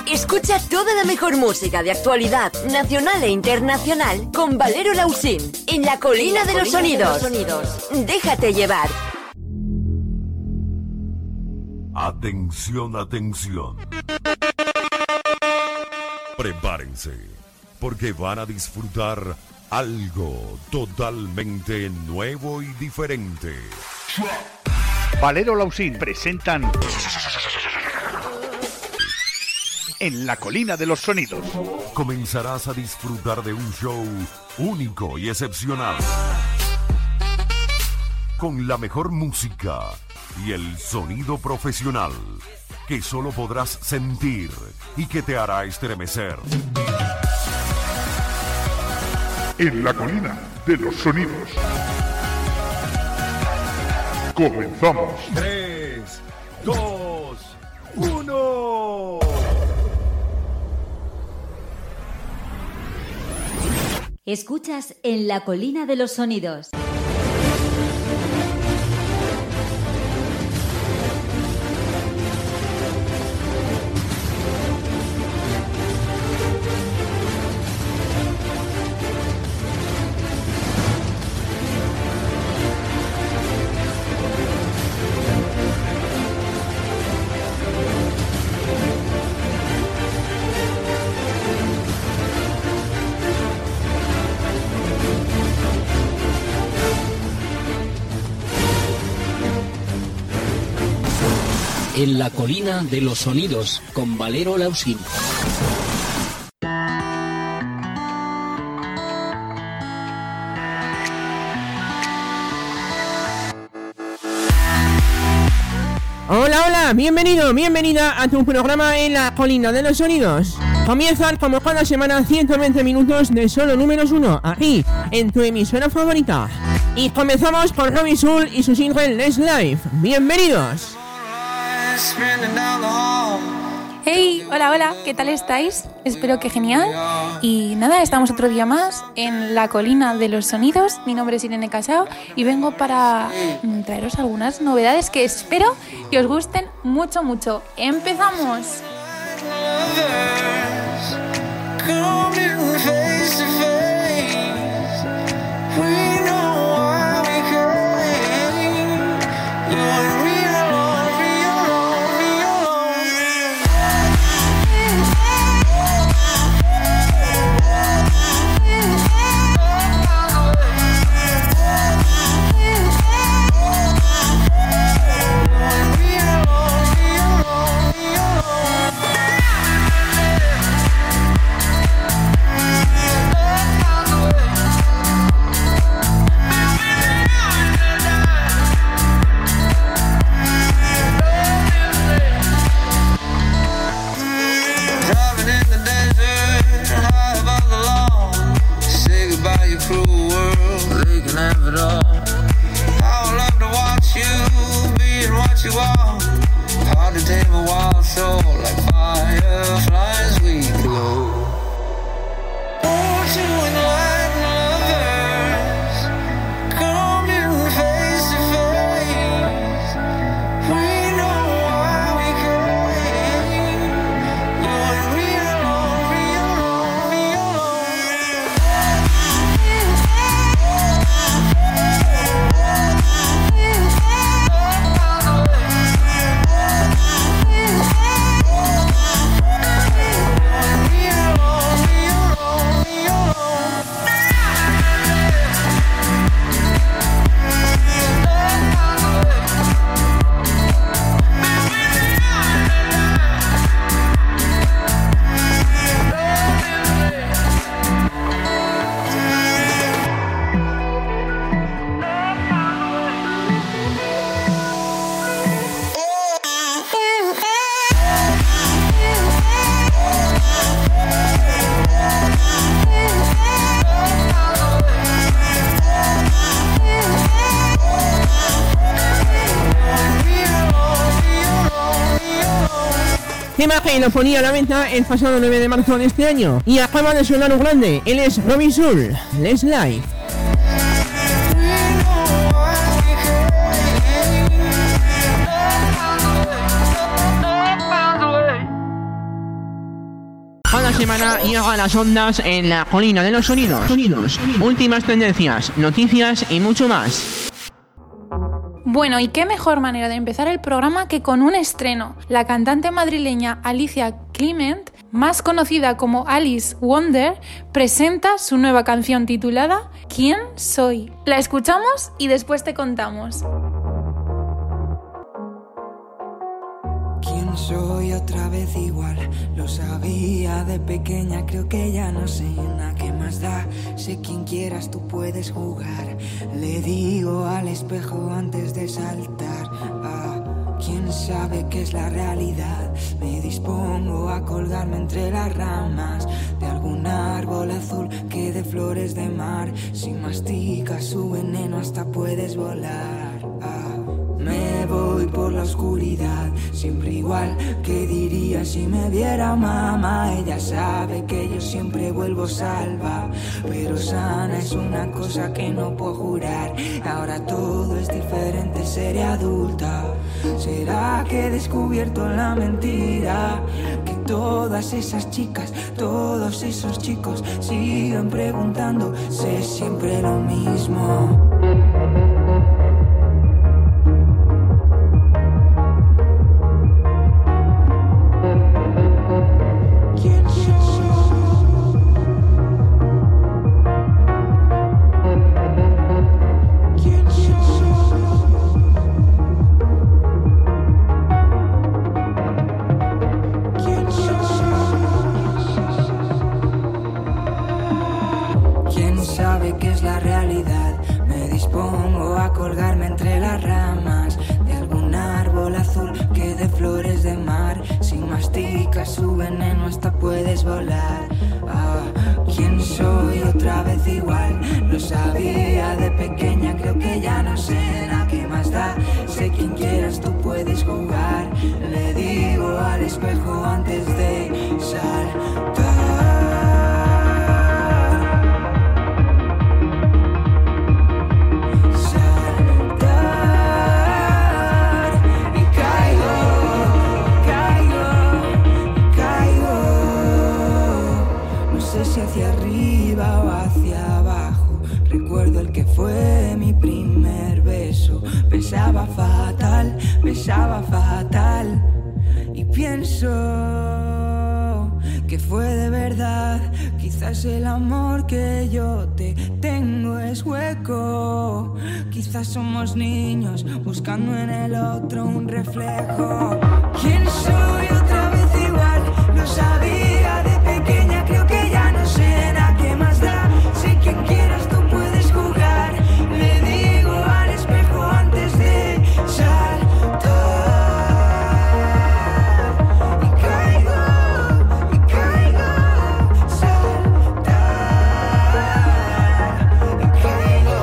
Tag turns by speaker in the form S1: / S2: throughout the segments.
S1: Escucha toda la mejor música de actualidad nacional e internacional con Valero Lausín en la Colina de los Sonidos. Déjate llevar.
S2: Atención, atención. Prepárense, porque van a disfrutar algo totalmente nuevo y diferente.
S3: Valero Lausín presentan En la Colina de los Sonidos.
S2: Comenzarás a disfrutar de un show único y excepcional, con la mejor música y el sonido profesional que solo podrás sentir y que te hará estremecer.
S4: En la Colina de los Sonidos. Comenzamos.
S2: 3, 2, 1.
S5: Escuchas En la Colina de los Sonidos.
S6: En la Colina de los Sonidos, con Valero Lausín.
S7: Hola, hola, bienvenido, bienvenida a tu programa En la Colina de los Sonidos. Comienzan como cada semana 120 minutos de solo números 1, aquí, en tu emisora favorita. Y comenzamos con Robbie Soul y su single Let's Live. Bienvenidos.
S8: Hey, hola, ¿qué tal estáis? Espero que genial. Y nada, estamos otro día más en la Colina de los Sonidos. Mi nombre es Irene Casao y vengo para traeros algunas novedades que espero que os gusten mucho, mucho. ¡Empezamos!
S7: Tema que lo ponía a la venta el pasado 9 de marzo de este año y acaba de sonar un grande. Él es Robbie Soul, Let's Live. cada semana llega a las ondas en la colina de los sonidos. Últimas tendencias, noticias y mucho más.
S8: Bueno, y qué mejor manera de empezar el programa que con un estreno. La cantante madrileña Alicia Climent, más conocida como Alice Wonder, presenta su nueva canción titulada ¿Quién soy? La escuchamos y después te contamos.
S9: ¿Quién soy? Otra vez igual, lo sabía de pequeña, creo que ya no sé nada, ¿qué más da? Sé quien quieras, tú puedes jugar, le digo al espejo antes de saltar. ¿Quién sabe qué es la realidad? Me dispongo a colgarme entre las ramas de algún árbol azul que de flores de mar. Si masticas su veneno hasta puedes volar. Me voy por la oscuridad, siempre igual. ¿Qué diría si me viera mamá? Ella sabe que yo siempre vuelvo salva, pero sana es una cosa que no puedo jurar. Ahora todo es diferente, seré adulta. ¿Será que he descubierto la mentira? Que todas esas chicas, todos esos chicos siguen preguntando, sé siempre lo mismo. Su veneno hasta puedes volar. ¿Quién soy? Otra vez igual, lo sabía de pequeña, creo que ya no sé nada, ¿qué más da? Sé quien quieras, tú puedes jugar, le digo al espejo antes de saltar. Hacia arriba o hacia abajo, recuerdo el que fue mi primer beso. Besaba fatal y pienso que fue de verdad. Quizás el amor que yo te tengo es hueco, quizás somos niños buscando en el otro un reflejo. ¿Quién soy? Otra vez igual, lo sabía de pequeña, creo que ya no sé nada, ¿qué más da? Sé quien quieras, tú puedes jugar, le digo al espejo antes de saltar. Y caigo, saltar. Y caigo.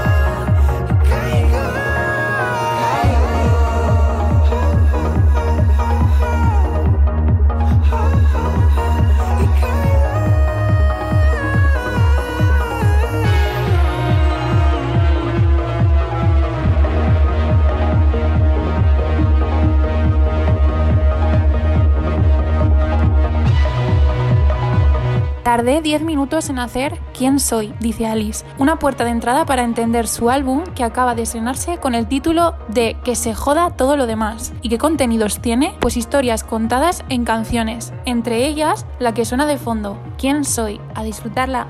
S8: Tardé 10 minutos en hacer ¿Quién soy?, dice Alice. Una puerta de entrada para entender su álbum que acaba de estrenarse con el título de Que se joda todo lo demás. ¿Y qué contenidos tiene? Pues historias contadas en canciones, entre ellas la que suena de fondo, ¿Quién soy?, a disfrutarla.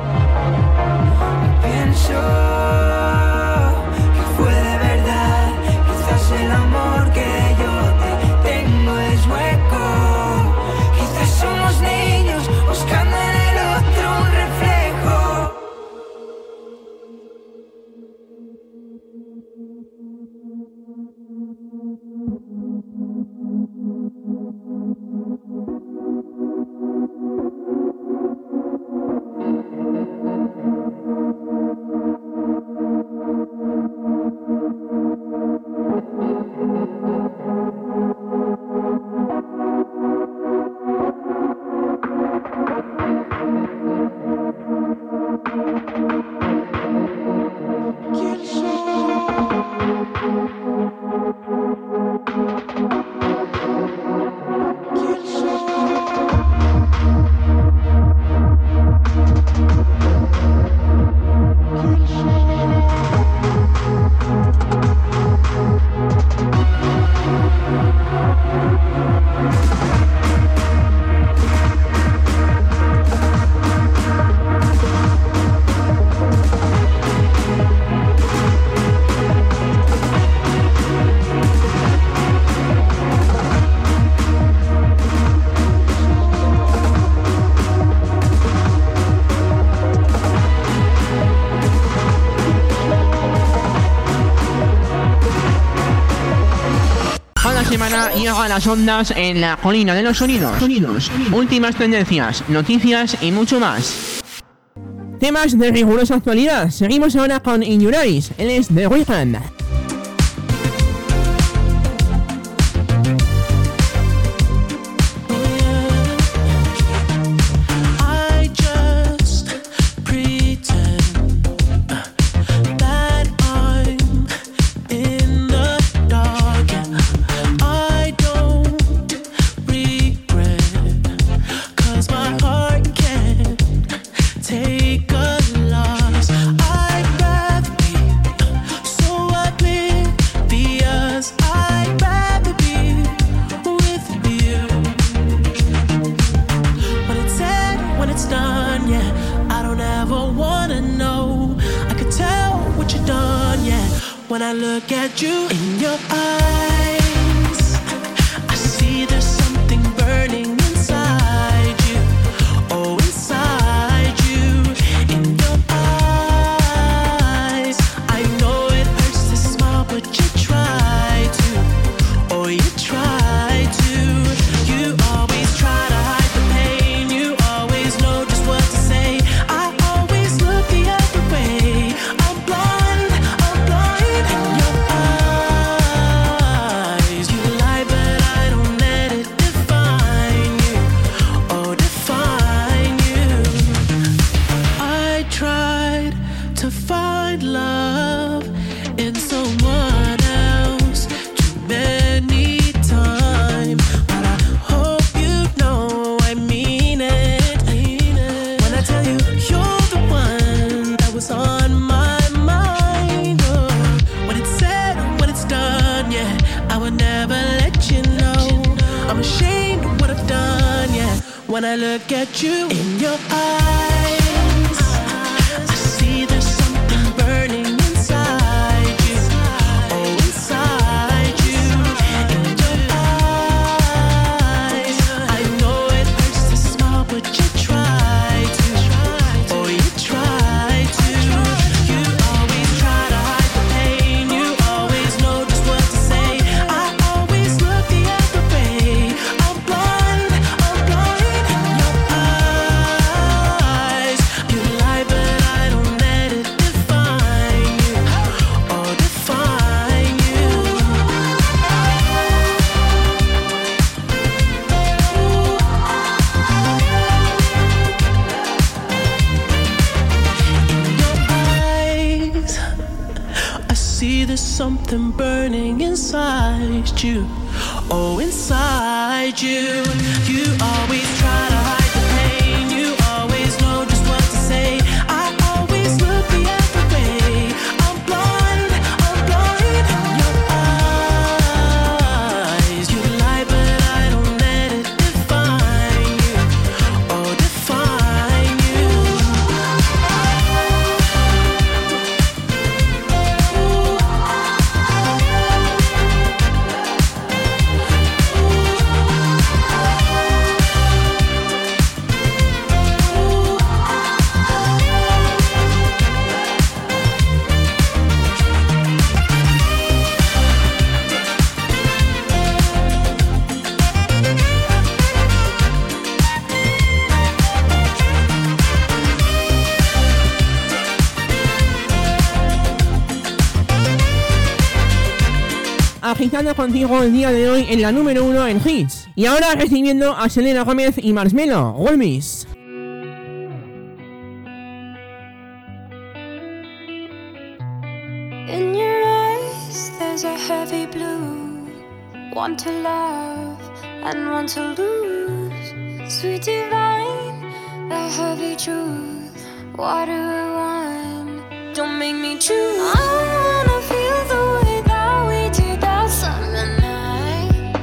S9: Pienso que fue de verdad, quizás el amor que yo te tengo es hueco, quizás somos niños buscando en el otro un reflejo.
S7: semana llega a las ondas en la colina de los sonidos. Últimas tendencias, noticias y mucho más. Temas de rigurosa actualidad. Seguimos ahora con In Your Eyes. Él es The Weeknd.
S10: When I look at you in your eyes, I see there's something burning inside you. Oh, inside you, in your eyes. I know it hurts to smile, but you try to. Oh, you try to. You always try to hide the pain. You always know just what to say. I always look the other way. I'm blind. When I look at you in your eyes, I see there's something burning inside you. Oh, inside you, in your eyes. I know it hurts to smile, but you try to. Oh, you try to. You always try to hide the pain. You always know just what to say. I always look the other way. I'm blind. I'm blind. There's something burning inside you. Oh, inside you. You always try to hide the pain. You always know just what to say. I always look the other way. I'm blind. I'm blind. In your eyes, you lie, but I don't let it define you. Oh, define you.
S7: Agitando contigo el día de hoy en la número 1 en hits. Y ahora recibiendo a Selena Gómez y Marshmello, Wolmis.
S11: In your eyes there's a heavy blue, one to love and one to lose. Sweet divine, the heavy truth. Water or wine, don't make me choose. I wanna feel the way that we did that summer night.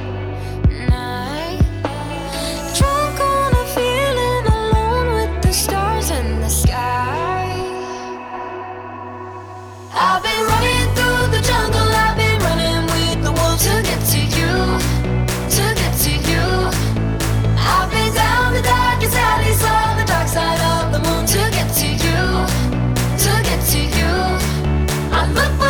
S11: Drunk on a feeling, alone with the stars in the sky. I've been running through the jungle, I've been running with the wolves to get to you, to get to you. I've been down the darkest alleys on the dark side of the moon to get to you, to get to you. I'm the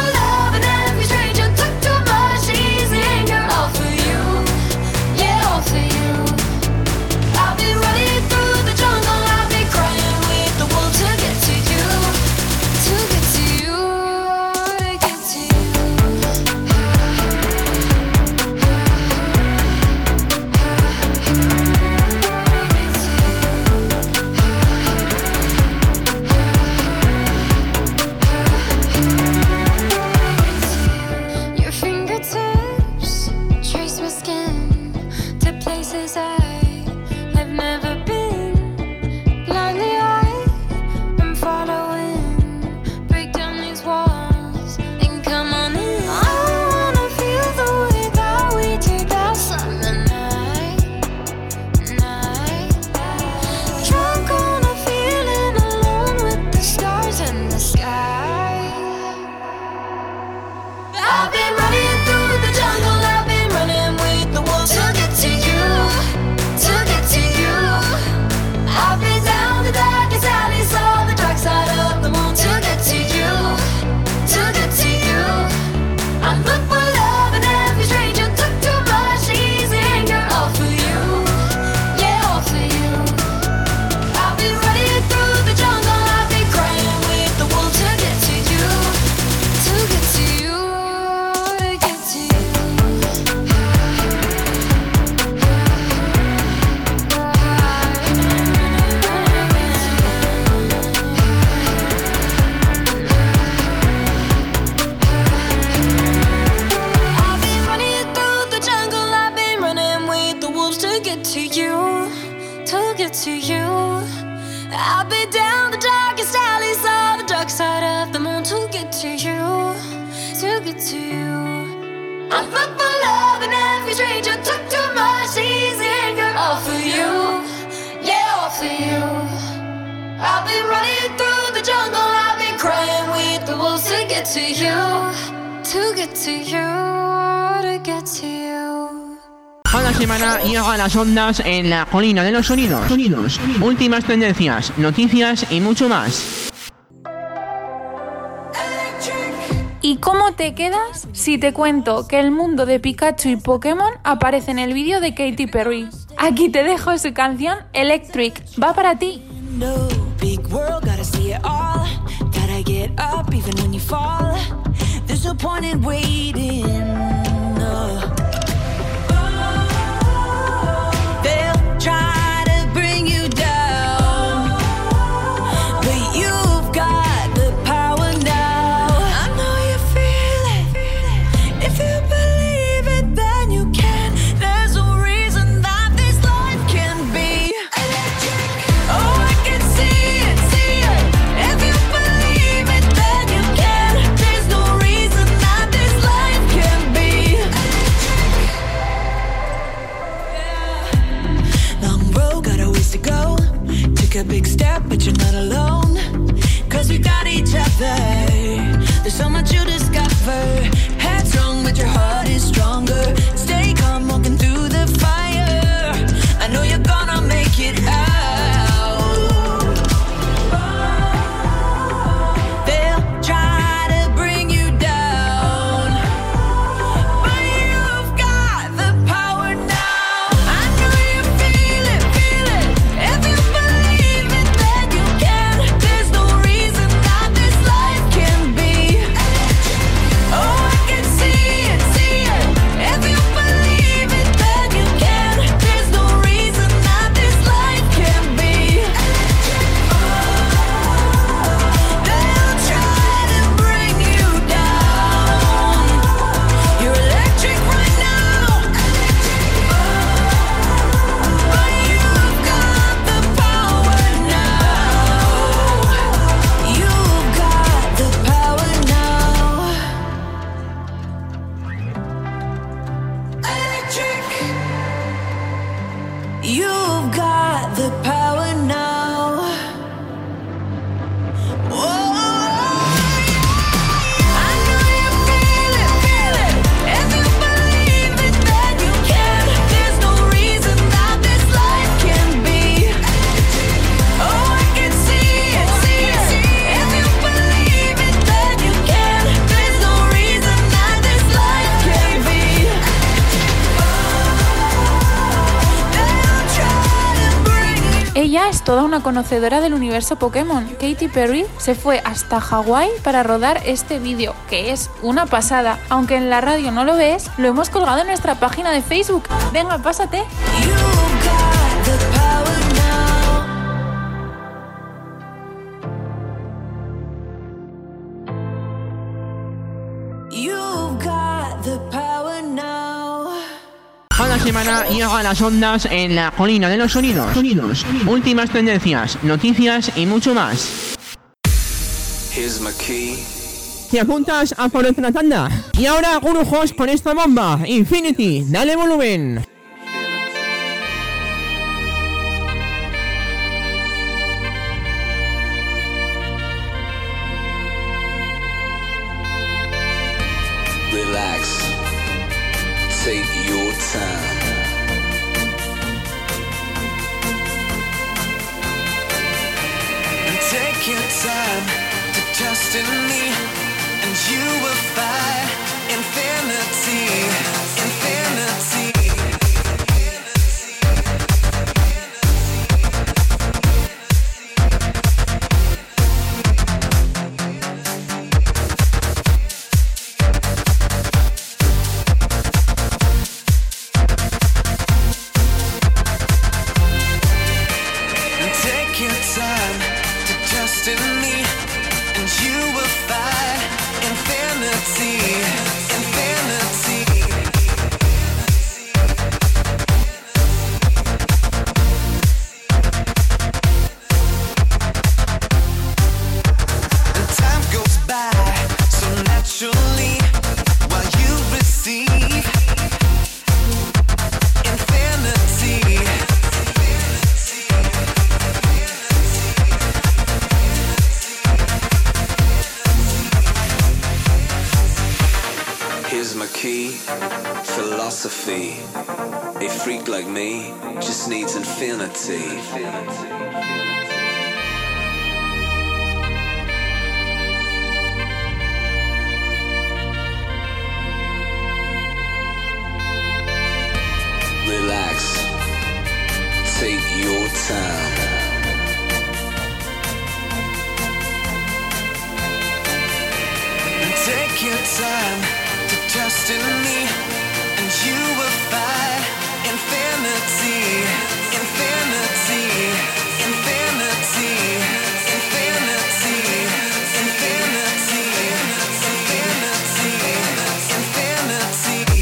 S11: to get to you. I'll be down the darkest alleys of the dark side of the moon to get to you, to get to you. I'm fucked for love and every stranger took too much easy anger. All for you, yeah, all for you. I'll be running through the jungle, I'll be crying with the wolves to get to you, to get to you, to get to you.
S7: Cada semana llega a las ondas en la colina de los sonidos. Últimas tendencias, noticias y mucho más.
S8: ¿Y cómo te quedas si te cuento que el mundo de Pikachu y Pokémon aparece en el vídeo de Katy Perry? Aquí te dejo su canción Electric, va para ti.
S9: No, big world, gotta see it all. Gotta get up even when you fall. There's no point in waiting. No. They'll try to bring you down, but you've got the power now. I know you feel it. If you believe it, then you can. There's no reason that this life can be electric. Oh, I can see it, see it. If you believe it, then you can. There's no reason that this life can be electric. Long road, got a ways to go. Took a big step, but you're not alone. 'Cause we got each other. There's so much you discover. Headstrong, but your heart is stronger. Stay calm, walking through the fire. I know you're gonna make it out. They'll try to bring you down, but you've got the power now. I know you feel it, feel it. If you believe it, then you can. There's no reason that this life can be electric. Oh, I can see it, see it. If you believe it, then you can. There's no reason that this life can be electric. They'll try to bring you down. You're electric right now, but you've got the power now. You've got the power now. Electric. You've got the power now. Whoa. I know you feel it, feel it. If you believe it, then you can. There's no reason that this life can be electric. Oh, I can see it, see it. If you believe it, then you can. There's no reason that this life can be They'll try to bring you.
S8: Ella es toda una conocedora del universo Pokémon. Katy Perry se fue hasta Hawái para rodar este vídeo, que es una pasada. Aunque en la radio no lo ves, lo hemos colgado en nuestra página de Facebook. Venga, pásate.
S9: You've got the power now. You've got the power now.
S7: Cada semana llega a las ondas en la colina de los sonidos. Últimas tendencias, noticias y mucho más.
S12: Here's my key.
S7: Te apuntas a por otra tanda. Y ahora Gurujos con esta bomba, Infinity, dale volumen.
S12: Relax. Take your time.
S9: And take your time to trust in me, and you will find infinity, infinity.
S12: philosophy. A freak like me just needs infinity. Relax. Take your time.
S13: Take your time to trust in me, and you will find infinity, infinity, infinity, infinity, infinity, infinity,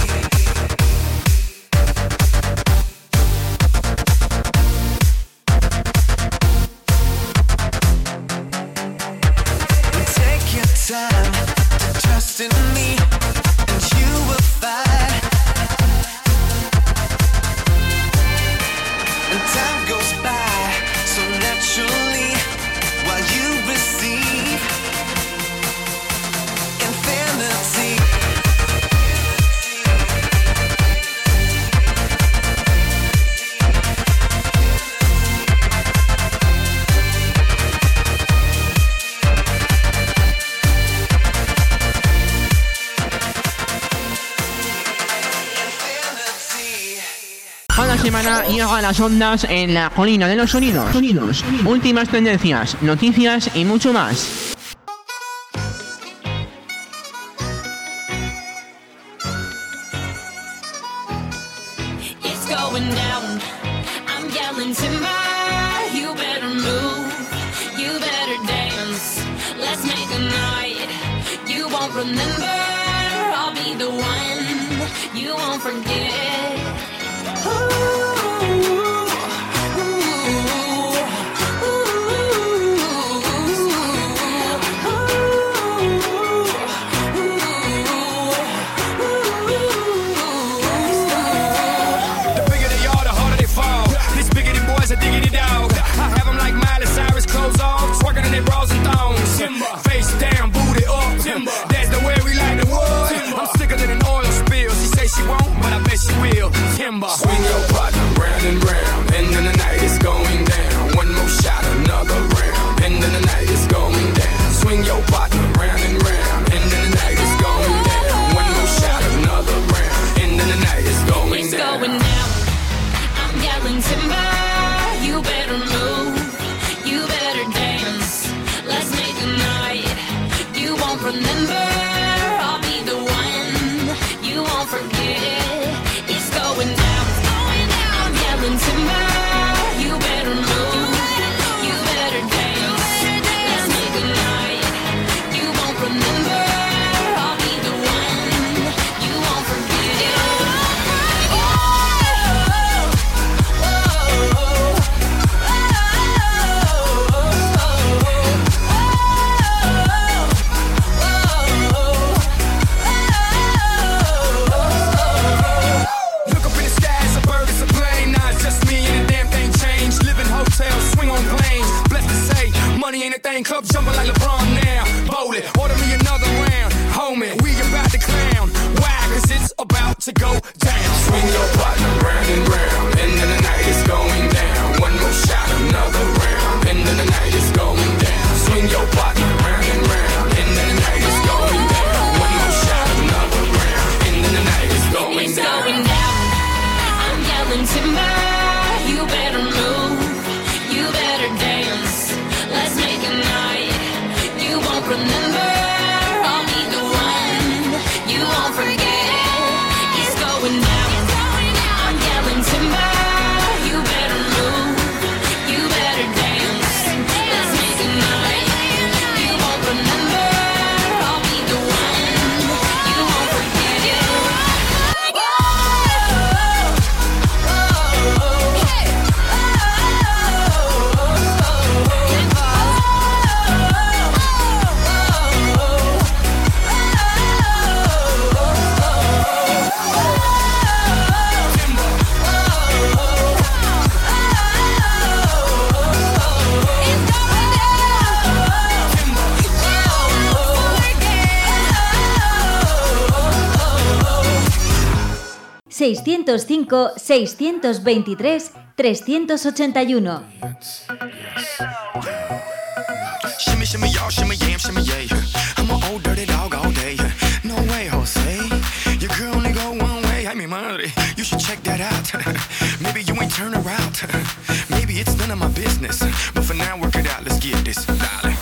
S13: infinity. Take your time. Trust in me, and you will find. And time goes by so naturally while you receive infinity.
S7: Cada semana llega a las ondas en la colina de los sonidos. Últimas tendencias, noticias y mucho más.
S11: It's going down. I'm yelling timber. You better move. You better dance. Let's make a night you won't remember. I'll be the one you won't forget.
S14: Diggity dog, I have them like Miley Cyrus, clothes off, twerking in their bras and thongs. Timber. Face down, booty up. Timber. That's the way we like the wood. Timber. I'm sicker than an oil spill. She say she won't, but I bet she will. Timber. Swing your partner round and round, and then the night is going down. One more shot, another round, and then the night is going down. Swing your partner round and round, and then the night is going down. One more shot, another round, and then the night is going
S11: it's
S14: down.
S11: Going down. I'm yelling timber. You better move, you better dance. Let's make a night you won't remember. I'll be the one you won't forget. It's going down, I'm yelling timber. You better move, you better dance. Let's make a night you won't remember. I'll be the one you won't forget.
S14: Money ain't a thing, club jumping like LeBron now. Bowl it, order me another round. Homie, we about to clown. Why? Cause it's about to go down. Swing your partner round and round, and then the night is going down. One more shot, another round, and then the night is going down. Swing your partner round and round, and then the night is going down. One more shot, another round, and then the night is going
S11: it's
S14: down.
S11: Going down. I'm yelling timber. You better move. You better dance. Let's make a night you won't remember.
S5: 605 623 381.
S14: Shimmy, shimmy, y'all, shimmy, yam, shimmy, yay. I'm an old dirty dog all day. No way, Jose. Your girl only go one way. Ay, mi madre, you should check that out. Maybe you ain't turn around. Maybe it's none of my business. But for now, work it out. Let's get this, darling.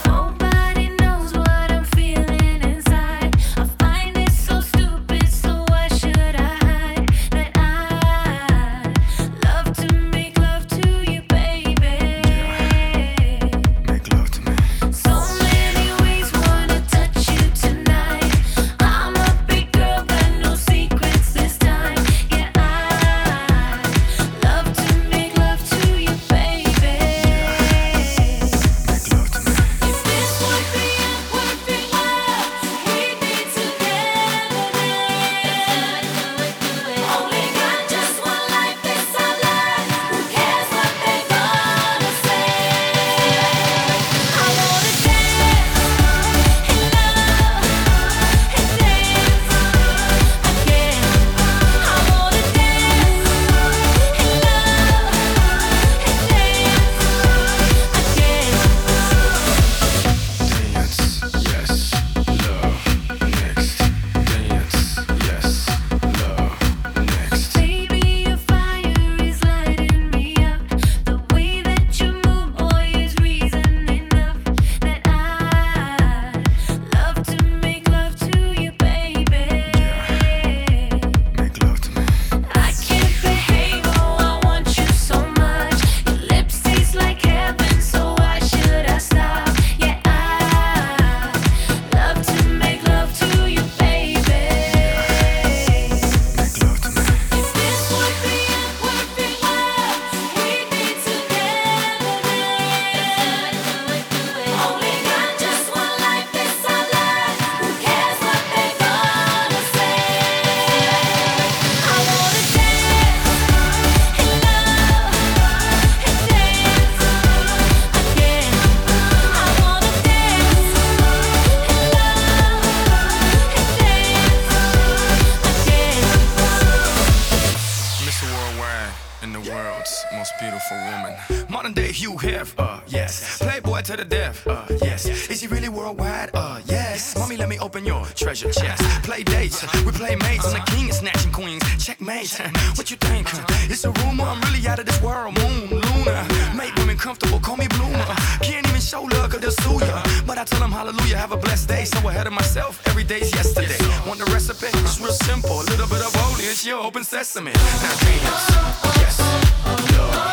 S14: To the death, yes. Is he really worldwide? Yes. Mommy, let me open your treasure chest. Play dates, we play mates. I'm the king of snatching queens. Checkmate. What you think? It's a rumor. I'm really out of this world. Moon, Luna. Make women comfortable. Call me Bloomer. Can't even show love 'cause they'll sue ya. But I tell them hallelujah. Have a blessed day. So ahead of myself. Every day's yesterday. Want the recipe? It's real simple. A little bit of holy. It's your open sesame. Now dreams. Yes. Love.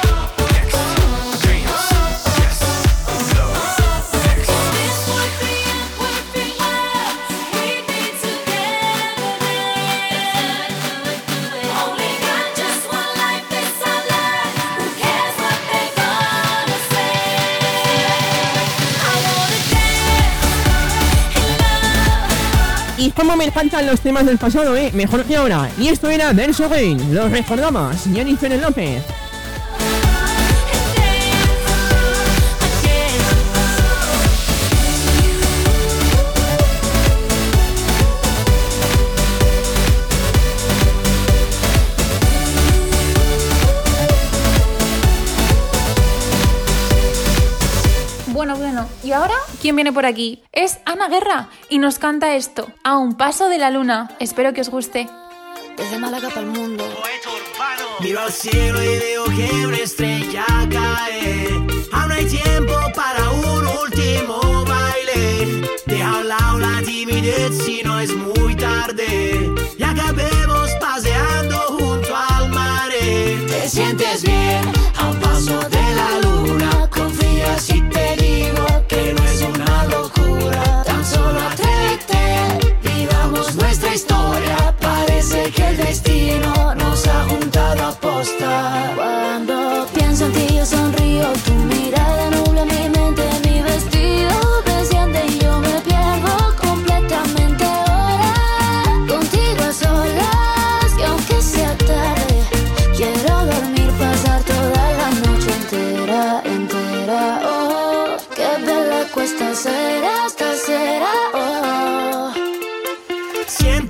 S7: Y cómo me encantan los temas del pasado, mejor que ahora. Y esto era Denso Rain, los recordamos, Jennifer López.
S8: Bueno, ¿y ahora quién viene por aquí? Es Ana Guerra y nos canta esto, A un paso de la luna. Espero que os guste.
S11: Desde Málaga para el mundo.
S10: Miro al cielo y veo que una estrella cae. Aún hay tiempo para un último baile. Deja a un lado la timidez si no es muy tarde. Y acabemos paseando junto al mar.
S11: Te sientes bien a un paso de la luna. Confía si te digo que no es una locura. Tan solo atrévete, vivamos nuestra historia. Parece que el destino nos ha juntado a posta. Cuando pienso en ti yo sonrío. Tu mirada nubla mi mente, mi vestido desciende y yo me pierdo completamente ahora. Contigo a solas y aunque sea tarde, quiero dormir, pasar toda la noche entera, entera. Oh, qué bella questa sera, oh.
S10: Siento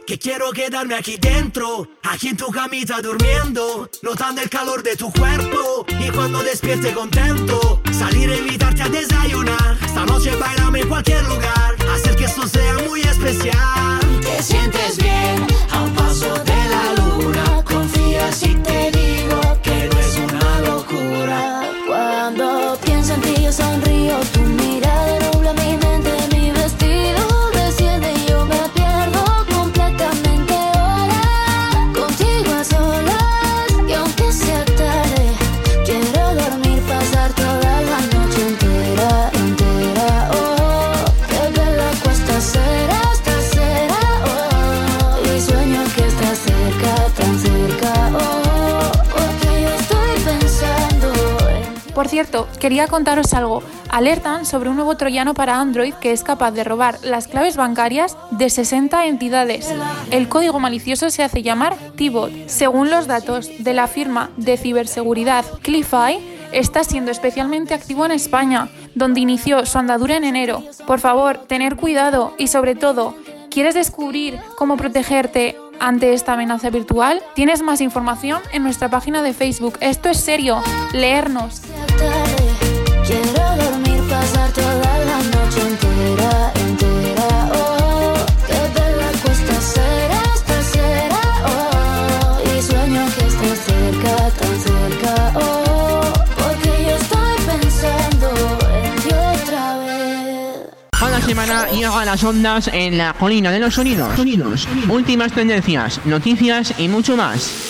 S15: que quiero quedarme aquí dentro, aquí en tu camita durmiendo, notando el calor de tu cuerpo, y cuando despierte contento, salir a invitarte a desayunar. Esta noche bailame en cualquier lugar, hacer que esto sea muy especial.
S10: Te sientes bien a un paso de la luna, confía si te digo que no es una locura.
S11: Cuando pienso en ti yo sonrío, tu mirada nubla mi mente, mi vestido desciende y yo me pierdo completamente ahora. Contigo a solas, y aunque sea tarde, quiero dormir, pasar toda la noche entera, entera. Oh, que bella cuesta ser hasta cera. Oh, y sueño que estás cerca, tan cerca. Oh, porque yo estoy pensando.
S8: Por cierto, quería contaros algo. Alertan sobre un nuevo troyano para Android que es capaz de robar las claves bancarias de 60 entidades. El código malicioso se hace llamar T-Bot. Según los datos de la firma de ciberseguridad Clify, está siendo especialmente activo en España, donde inició su andadura en enero. Por favor, tener cuidado y sobre todo, ¿quieres descubrir cómo protegerte ante esta amenaza virtual? Tienes más información en nuestra página de Facebook. Esto es serio, leernos.
S11: Quiero dormir, pasar toda la noche entera, entera. Oh, que bella cuesta ser hasta cera. Oh, y sueño que estás cerca, tan cerca. Oh, porque yo estoy pensando en ti otra vez.
S7: Cada semana llega a las ondas en la colina de los sonidos. Últimas tendencias, noticias y mucho más.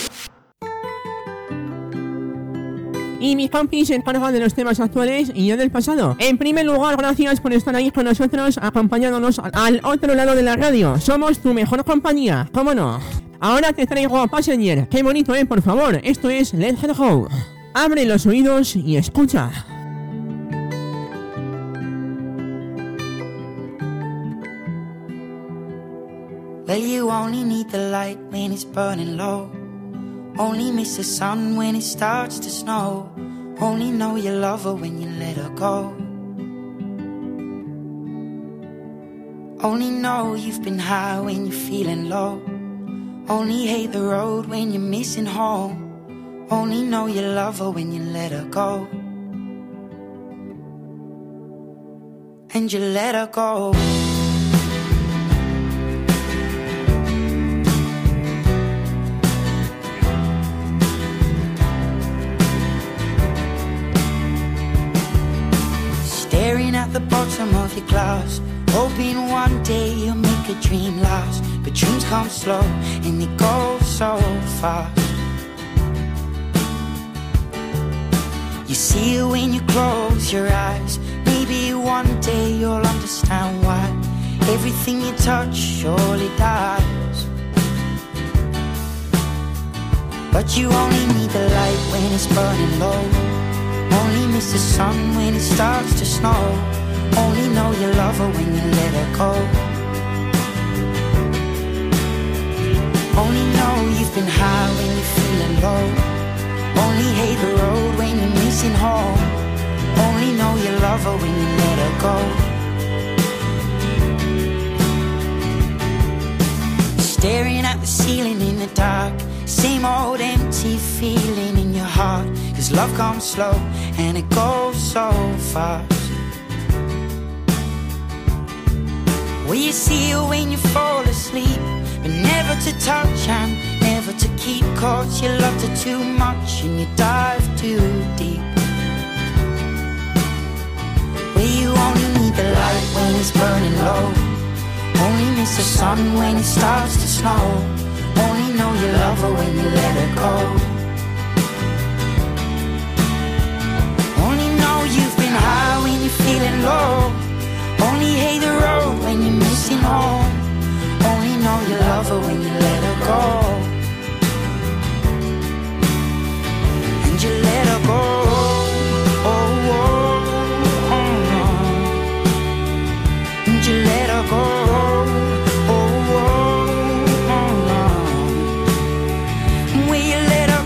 S7: Y mis compis se encargan de los temas actuales y yo del pasado. En primer lugar, gracias por estar ahí con nosotros, acompañándonos al otro lado de la radio. Somos tu mejor compañía, ¿cómo no? Ahora te traigo a Passenger. Qué bonito, por favor. Esto es Let's Get Go. Abre los oídos y escucha.
S9: Well, you only need the light when it's burning low. Only miss the sun when it starts to snow. Only know you love her when you let her go. Only know you've been high when you're feeling low. Only hate the road when you're missing home. Only know you love her when you let her go. And you let her go. Staring at the bottom of your glass, hoping one day you'll make a dream last. But dreams come slow and they go so fast. You see it when you close your eyes. Maybe one day you'll understand why everything you touch surely dies. But you only need the light when it's burning low. Only miss the sun when it starts to snow. Only know you love her when you let her go. Only know you've been high when you're feeling low. Only hate the road when you're missing home. Only know you love her when you let her go. Staring at the ceiling in the dark, same old empty feeling in your heart. 'Cause love comes slow and it goes so fast. Well, you see her when you fall asleep, but never to touch and never to keep. 'Cause you loved her too much and you dive too deep. Well, you only need the light when it's burning low. Only miss the sun when it starts to snow. Only know you love her when you let her go. Only know you've been high when you're feeling low. Only hate the road when you're missing home. Only know you love her when you let her go. And you let her go. Oh, oh, oh, oh. And you let her go. Oh, oh, oh, oh. Will you let her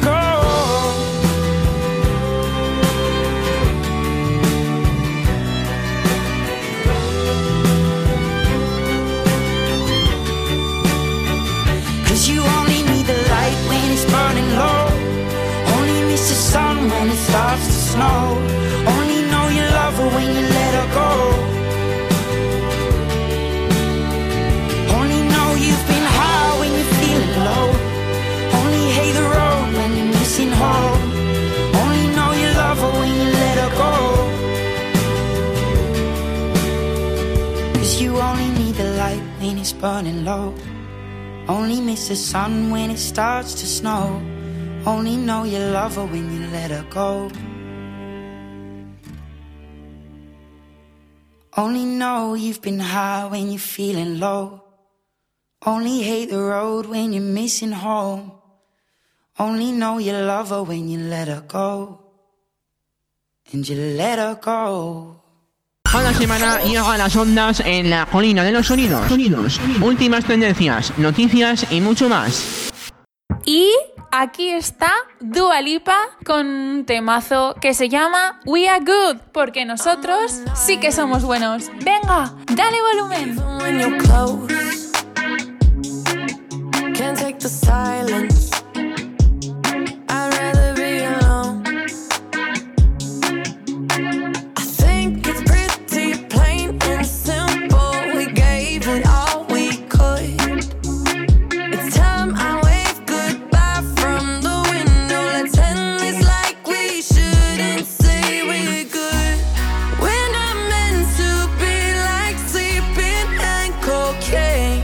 S9: snow. Only know you love her when you let her go. Only know you've been high when you're feeling low. Only hate the road when you're missing home. Only know you love her when you let her go. 'Cause you only need the light when it's burning low. Only miss the sun when it starts to snow. Only know you love her when you let her go. Only know you've been high when you're feeling low. Only hate the road when you're missing home. Only know you love her when you let her go. And you let her go.
S7: Cada semana llega a las ondas en la colina de los sonidos. Últimas tendencias, noticias y mucho más.
S8: Y aquí está Dua Lipa con un temazo que se llama We Are Good, porque nosotros sí que somos buenos. Venga, dale volumen.
S11: Can't take the silence. I'd rather be alone. I think it's pretty plain and simple. We gave it all we could. It's time I wave goodbye from the window. Let's end this like we shouldn't say we're good. We're not meant to be like sleeping and cocaine.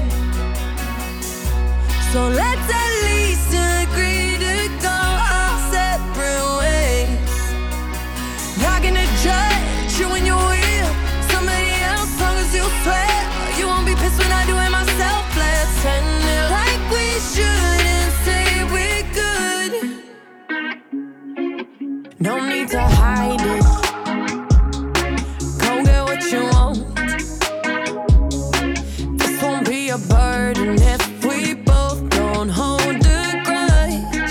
S11: So let's at least agree to go our separate ways. Not gonna judge you when you're with somebody else, long as you swear you won't be pissed when I do it myself. Let's end it like we shouldn't say we're good. No need to hide it. Go get what you want. This won't be a burden if we both don't hold a grudge.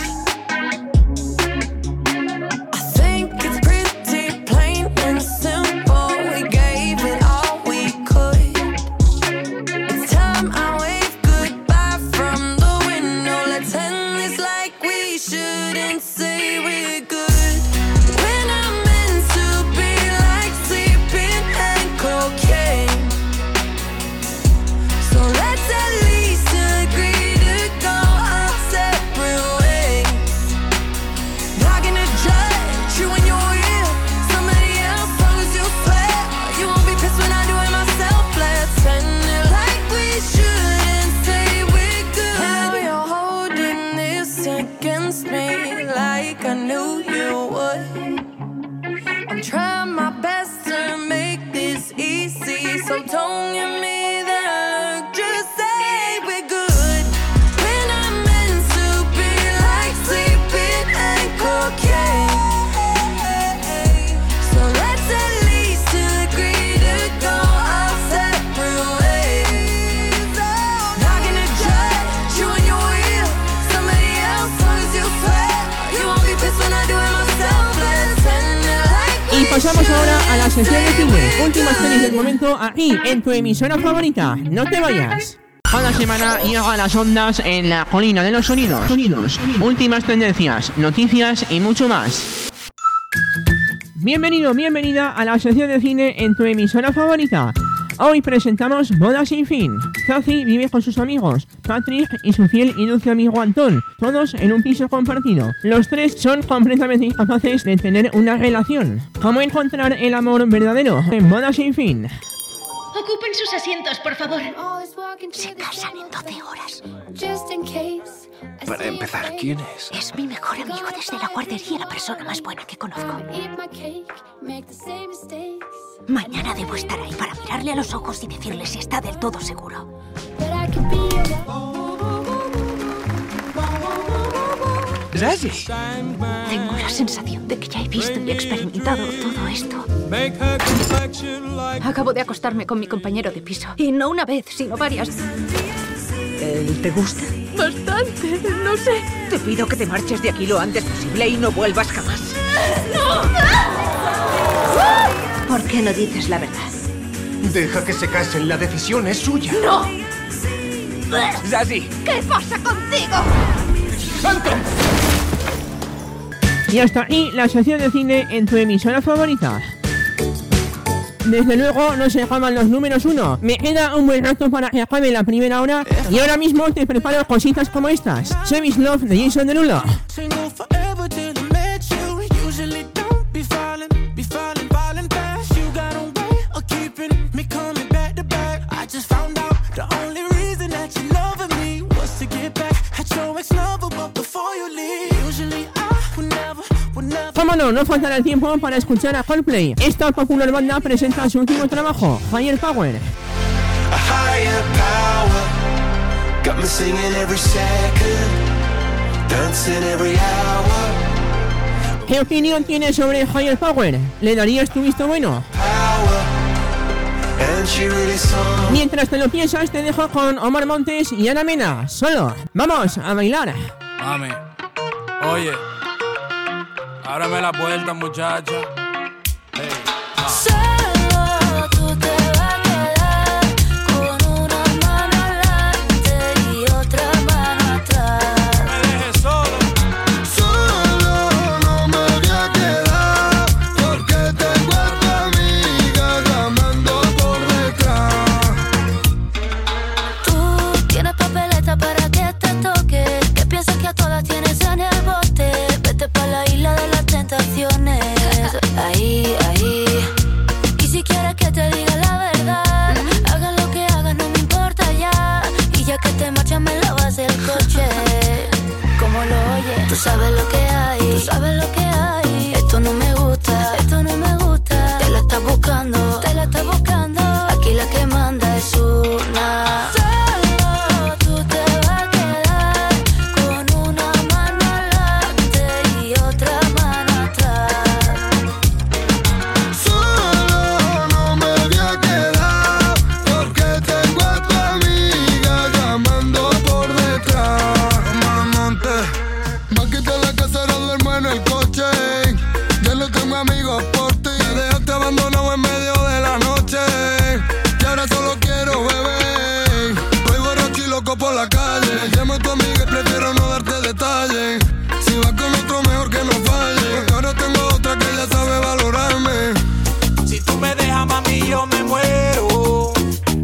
S11: I think it's pretty plain and simple. We gave it all we could. It's time I wave goodbye from the window. Let's end this like we shouldn't say we're good. We're not meant to be like sleeping and cocaine. So let's at least agree to go our separate ways. Not gonna judge you when you're with somebody else, long as you swear you won't be pissed when I do it myself. Let's end it like we shouldn't say we're good. How you're holding this against me like I knew you would. I'm trying my best to make this easy, so don't give me that look, just say we're good. We're not meant to be like sleeping and cocaine. So let's at least agree to go our separate ways. Not gonna judge you when you're with somebody else, long as you swear you won't be pissed when I do it myself. Let's end it like
S7: Y pasamos ahora a la sección de cine. Últimas pelis del momento aquí en tu emisora favorita. No te vayas. Cada semana llega a las ondas en la colina de los sonidos. Últimas tendencias, noticias y mucho más. Bienvenido, bienvenida a la sección de cine en tu emisora favorita. Hoy presentamos Boda sin fin. Zazie vive con sus amigos, Patrick y su fiel y dulce amigo Anton, todos en un piso compartido. Los tres son completamente incapaces de tener una relación. ¿Cómo encontrar el amor verdadero en Boda sin fin?
S16: Ocupen sus asientos, por favor. Se casan en 12 horas.
S17: Para empezar, ¿quién es?
S16: Es mi mejor amigo desde la guardería, la persona más buena que conozco. Mañana debo estar ahí para mirarle a los ojos y decirle si está del todo seguro.
S17: Zazie.
S16: Tengo la sensación de que ya he visto y experimentado todo esto. Acabo de acostarme con mi compañero de piso. Y no una vez, sino varias.
S18: ¿Él te gusta?
S16: Bastante, no sé.
S18: Te pido que te marches de aquí lo antes posible y no vuelvas jamás.
S16: ¡No! ¿Por qué no dices la verdad?
S17: Deja que se casen, la decisión es suya.
S16: ¡No!
S17: Zazie.
S16: ¿Qué pasa contigo?
S17: ¡Anton!
S7: Y hasta aquí la sección de cine en tu emisora favorita. Desde luego no se acaban los números 1. Me queda un buen rato para que acabe la primera hora. Y ahora mismo te preparo cositas como estas. Savage Love de Jason Derulo. Cómo no faltará el tiempo para escuchar a Coldplay. Esta popular banda presenta su último trabajo, Higher Power.
S13: Higher power, got me singing every second, dancing every hour.
S7: ¿Qué opinión tienes sobre Higher Power? ¿Le darías tu visto bueno? Mientras te lo piensas, te dejo con Omar Montes y Ana Mena. Solo, vamos a bailar.
S19: Mami, oye, ábrame la puerta, muchacha. Hey,
S11: Solo tú te vas a quedar con una mano adelante y otra mano atrás.
S19: No me dejes solo.
S20: Solo no me voy a quedar porque tengo a tu amiga llamando por detrás.
S11: Tú tienes papeleta para que te toque, que piensas que a todas tienes en el bote. Vete pa' la isla de las tentaciones. Ahí, ahí. Y si quieres que te diga la verdad, haga lo que hagas, no me importa ya. Y ya que te marchas me lavas el coche. Como lo oyes, tú sabes lo que hay, tú sabes lo que hay. Esto no me gusta, esto no me gusta. Te la estás buscando, te la estás buscando. Aquí la que manda es una. Solo tú te vas a quedar con una mano adelante y otra mano atrás.
S20: Solo no me voy a quedar porque tengo a tu amiga llamando por detrás. Mamonte, va a quitar la casa, no duermo en el coche. Ya no tengo amigos por ti. Me dejaste abandonado en medio de la noche. Y ahora solo quiero beber. Estoy borracho y loco por la calle. Llamo a tu amiga y prefiero no darte detalles. Si vas con otro mejor que no falle, porque ahora tengo otra que ya sabe valorarme.
S19: Si tú me dejas, mami, yo me muero.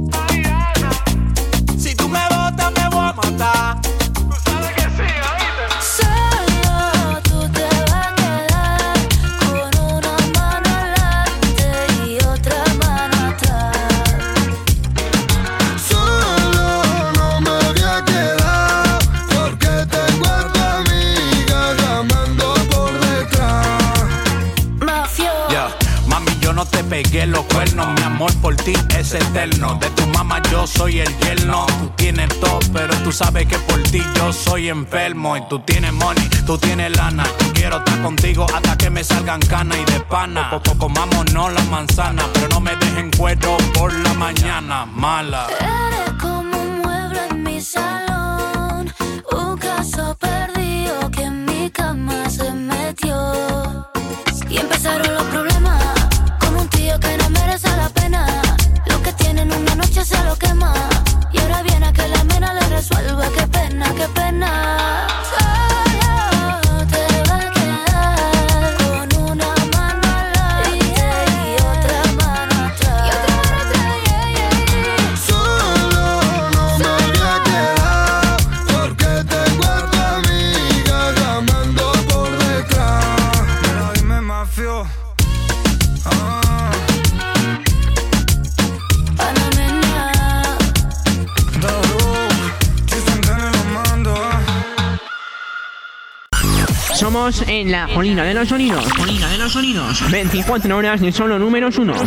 S19: Si tú me botas, me voy a matar. Tú sabes que sí, ¿oíste?
S11: Solo tú te vas a quedar con una mano adelante y otra mano atrás.
S20: Solo no me voy a quedar porque tengo a tu amiga llamando por detrás.
S11: Mafio.
S19: Yeah. Mami, yo no te pegué los cuernos. Mi amor por ti es eterno. De tu mamá yo soy el yerno. Tú tienes todo, pero tú sabes que por ti yo soy enfermo. Y tú tienes money, tú tienes lana. Yo quiero estar contigo hasta que me salgan canas y de pana. Comámonos la manzana, pero no me dejen cuero por la mañana. Mala.
S11: Eres como un mueble en mi salón, un caso perdido que en mi cama se metió. Y empezaron los problemas con un tío que no merece la pena. Lo que tiene en una noche se lo quema. Y ahora viene a que la mena le resuelva. Qué pena, qué pena. Solo te vas a quedar con una mano adelante y otra mano atrás. Y otra mano atrás, yeah, yeah, yeah.
S20: Solo no me voy a quedar porque tengo a tu amiga llamando por detrás. Pero dime, mafio.
S7: Somos en la Colina de los Sonidos. Colina de los Sonidos. 24 horas de solo números 1.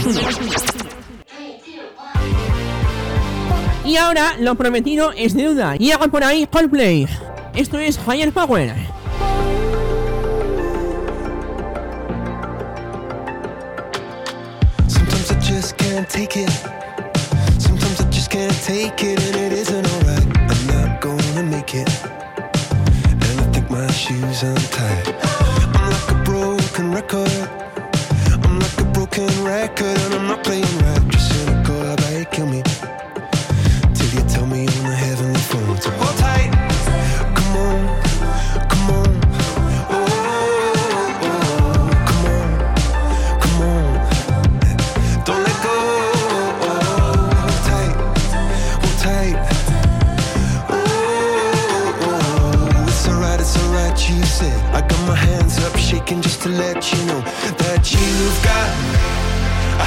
S7: Y ahora lo prometido es deuda. Y hago por ahí Coldplay. Esto es Higher Power.
S13: Sometimes I just can't take it. Sometimes I just can't take it, and it isn't alright. I'm not gonna make it. And I think my shoes untied. I'm like a broken record. I'm like a broken record, and I'm not playing right. Just cynical, how about you kill me? Till you tell me on the heavenly phone. So hold tight. Come on, come on. Oh,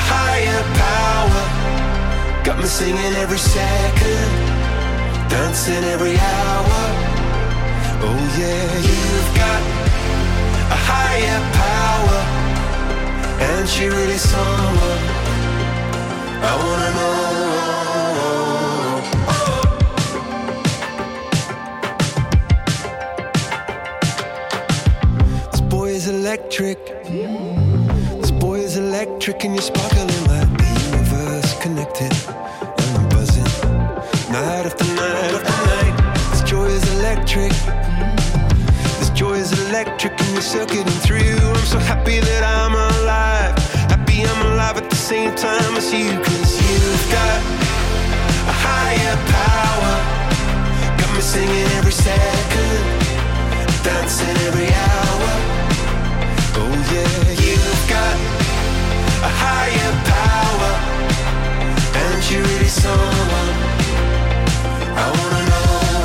S13: higher power. Got me singing every second, dancing every hour. Oh yeah, you've got a higher power, and she really someone I wanna know. This boy is electric. This boy is electric, and you're sparkling like the universe connected. And I'm buzzing night after night after night. This joy is electric. This joy is electric, and you're circuiting through. I'm so happy that I'm alive. Happy I'm alive at the same time as you. 'Cause you've got a higher power. Got me singing every second, dancing every hour. Oh yeah, you've got a higher power, and you're really someone I wanna know.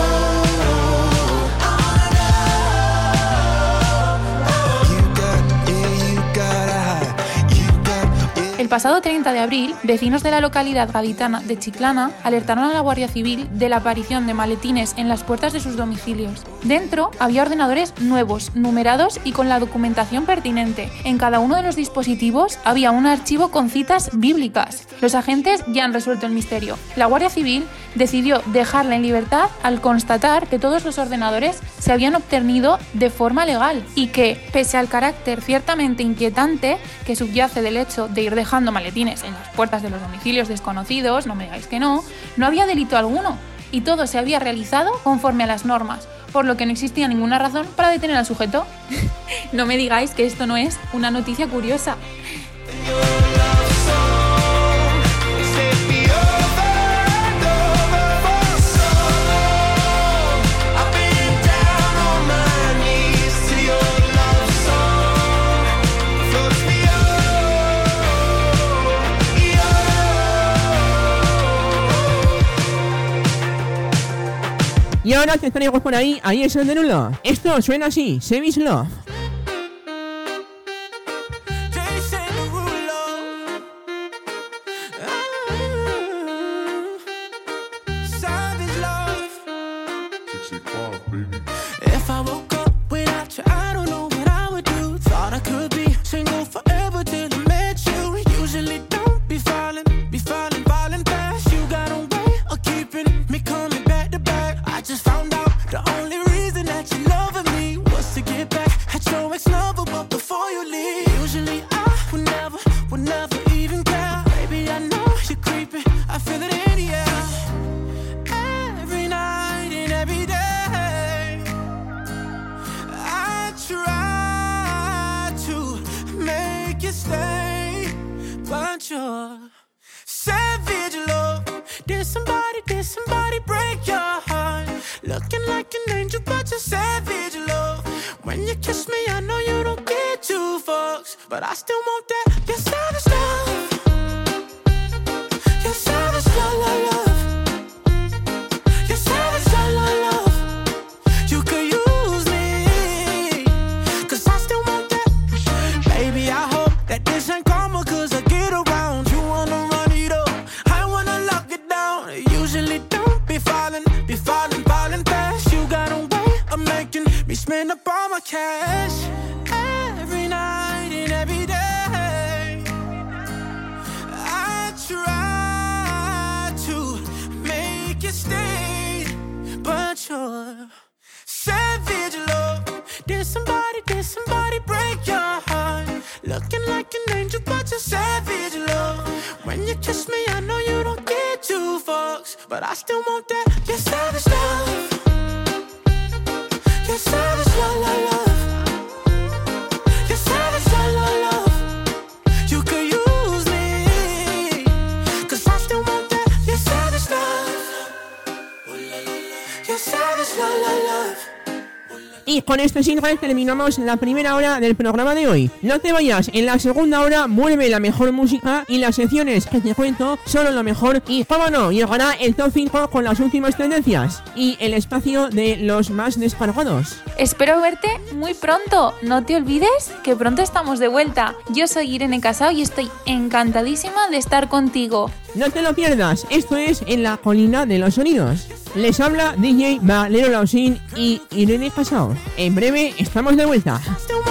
S8: El pasado 30 de abril, vecinos de la localidad gaditana de Chiclana alertaron a la Guardia Civil de la aparición de maletines en las puertas de sus domicilios. Dentro había ordenadores nuevos, numerados y con la documentación pertinente. En cada uno de los dispositivos había un archivo con citas bíblicas. Los agentes ya han resuelto el misterio. La Guardia Civil decidió dejarla en libertad al constatar que todos los ordenadores se habían obtenido de forma legal y que, pese al carácter ciertamente inquietante que subyace del hecho de ir dejando maletines en las puertas de los domicilios desconocidos, no me digáis que no había delito alguno y todo se había realizado conforme a las normas, por lo que no existía ninguna razón para detener al sujeto. No me digáis que esto no es una noticia curiosa.
S7: Y ahora que estaremos por ahí es el Derulo. Esto suena así, Savage Love.
S10: If I woke up without you, I don't know what I would do. Thought I could be single forever till I met you. Usually don't be falling fast. You got a way of keeping me coming back to back. I just found out the only reason that you loving me was to get back at your ex-lover, but before you leave, usually I would never even care. Baby, I know you're creeping, I feel it in the air. Every night and every day, I try to make you stay, but you're savage love. Did somebody break your heart? Looking like an angel, but you're savage love. When you kiss me, I know you don't get two fucks, but I still want that. You're savage love. You're savage love, love, love. You're savage love, love, love. You could use me, 'cause I still want that. Baby, I hope that this ain't karma, 'cause I get around. You wanna run it up, I wanna lock it down. Usually don't be falling fast. You got a way of making me spend up all my cash. Every night and every day, I try to make you stay, but you're savage love. Did somebody break your heart? Looking like an angel, but you're savage love. When you kiss me, I know you don't get two fucks, but I still want that. You're savage love. You're savage love, love, love. You're savage love, love, love. You could use me, 'cause I still want that. You're savage love. You're savage love, love, love.
S7: Y con este single terminamos la primera hora del programa de hoy. No te vayas, en la segunda hora vuelve la mejor música y las secciones que te cuento solo lo mejor. Y cómo no, llegará el top 5 con las últimas tendencias y el espacio de los más descargados.
S8: Espero verte muy pronto. No te olvides que pronto estamos de vuelta. Yo soy Irene Casao y estoy encantadísima de estar contigo.
S7: No te lo pierdas, esto es En la Colina de los Sonidos. Les habla DJ Valero Lausín y Irene Casao. En breve estamos de vuelta.